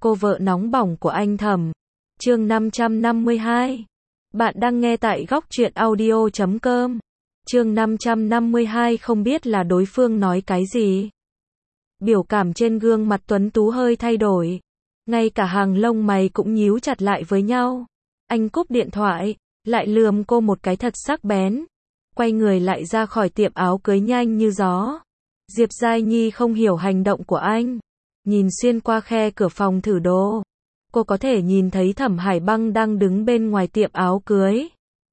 cô vợ nóng bỏng của anh Thẩm. Chương 552. Bạn đang nghe tại góc truyện audio.com. Chương 552 không biết là đối phương nói cái gì. Biểu cảm trên gương mặt tuấn tú hơi thay đổi. Ngay cả hàng lông mày cũng nhíu chặt lại với nhau. Anh cúp điện thoại, lại lườm cô một cái thật sắc bén. Quay người lại ra khỏi tiệm áo cưới nhanh như gió. Diệp Giai Nhi không hiểu hành động của anh. Nhìn xuyên qua khe cửa phòng thử đồ. Cô có thể nhìn thấy Thẩm Hải Băng đang đứng bên ngoài tiệm áo cưới.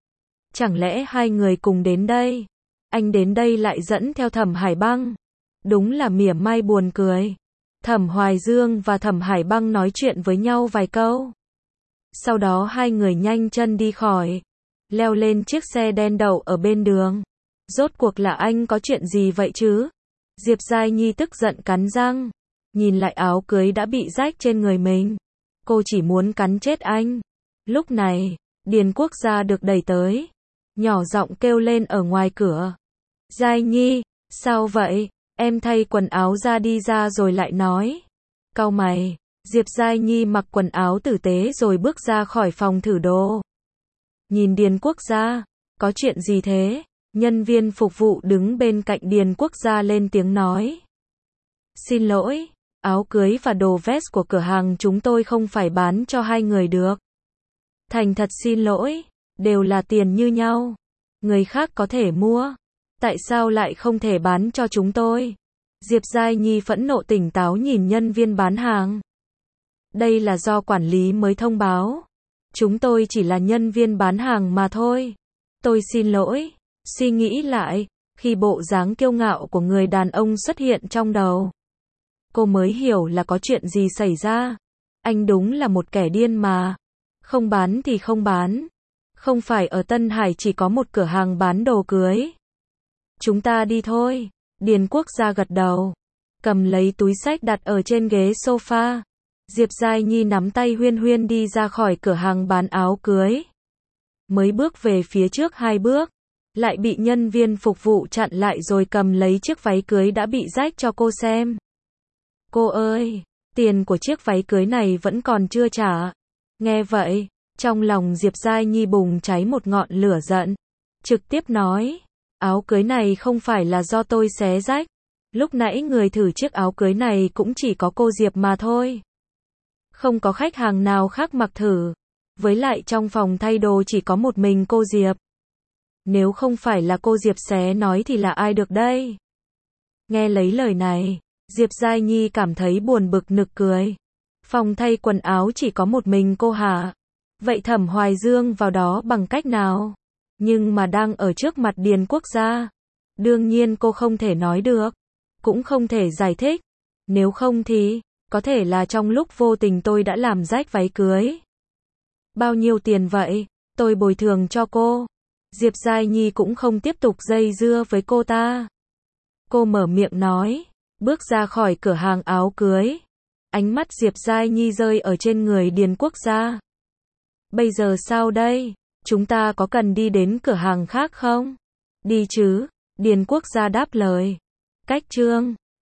Chẳng lẽ hai người cùng đến đây? Anh đến đây lại dẫn theo Thẩm Hải Băng. Đúng là mỉa mai buồn cười. Thẩm Hoài Dương và Thẩm Hải Băng nói chuyện với nhau vài câu. Sau đó hai người nhanh chân đi khỏi. Leo lên chiếc xe đen đậu ở bên đường. Rốt cuộc là anh có chuyện gì vậy chứ? Diệp Giai Nhi tức giận cắn răng. Nhìn lại áo cưới đã bị rách trên người mình. Cô chỉ muốn cắn chết anh. Lúc này, Điền Quốc Gia được đẩy tới. Nhỏ giọng kêu lên ở ngoài cửa. Giai Nhi, sao vậy? Em thay quần áo ra đi ra rồi lại nói. Cau mày, Diệp Giai Nhi mặc quần áo tử tế rồi bước ra khỏi phòng thử đồ. Nhìn Điền Quốc Gia, có chuyện gì thế? Nhân viên phục vụ đứng bên cạnh Điền Quốc Gia lên tiếng nói. Xin lỗi, áo cưới và đồ vest của cửa hàng chúng tôi không phải bán cho hai người được. Thành thật xin lỗi, đều là tiền như nhau. Người khác có thể mua. Tại sao lại không thể bán cho chúng tôi? Diệp Giai Nhi phẫn nộ tỉnh táo nhìn nhân viên bán hàng. Đây là do quản lý mới thông báo. Chúng tôi chỉ là nhân viên bán hàng mà thôi. Tôi xin lỗi. Suy nghĩ lại, khi bộ dáng kiêu ngạo của người đàn ông xuất hiện trong đầu. Cô mới hiểu là có chuyện gì xảy ra. Anh đúng là một kẻ điên mà. Không bán thì không bán. Không phải ở Tân Hải chỉ có một cửa hàng bán đồ cưới. Chúng ta đi thôi. Điền Quốc Gia gật đầu. Cầm lấy túi xách đặt ở trên ghế sofa. Diệp Giai Nhi nắm tay Huyên Huyên đi ra khỏi cửa hàng bán áo cưới. Mới bước về phía trước 2 bước. Lại bị nhân viên phục vụ chặn lại rồi cầm lấy chiếc váy cưới đã bị rách cho cô xem. Cô ơi, tiền của chiếc váy cưới này vẫn còn chưa trả. Nghe vậy, trong lòng Diệp Giai Nhi bùng cháy một ngọn lửa giận. Trực tiếp nói, áo cưới này không phải là do tôi xé rách. Lúc nãy người thử chiếc áo cưới này cũng chỉ có cô Diệp mà thôi. Không có khách hàng nào khác mặc thử. Với lại trong phòng thay đồ chỉ có một mình cô Diệp. Nếu không phải là cô Diệp xé nói thì là ai được đây? Nghe lấy lời này, Diệp Giai Nhi cảm thấy buồn bực nực cười. Phòng thay quần áo chỉ có một mình cô hả? Vậy Thẩm Hoài Dương vào đó bằng cách nào? Nhưng mà đang ở trước mặt Điền Quốc Gia. Đương nhiên cô không thể nói được. Cũng không thể giải thích. Nếu không thì, có thể là trong lúc vô tình tôi đã làm rách váy cưới. Bao nhiêu tiền vậy? Tôi bồi thường cho cô. Diệp Giai Nhi cũng không tiếp tục dây dưa với cô ta. Cô mở miệng nói, bước ra khỏi cửa hàng áo cưới. Ánh mắt Diệp Giai Nhi rơi ở trên người Điền Quốc Gia. Bây giờ sao đây? Chúng ta có cần đi đến cửa hàng khác không? Đi chứ, Điền Quốc Gia đáp lời. Cách chương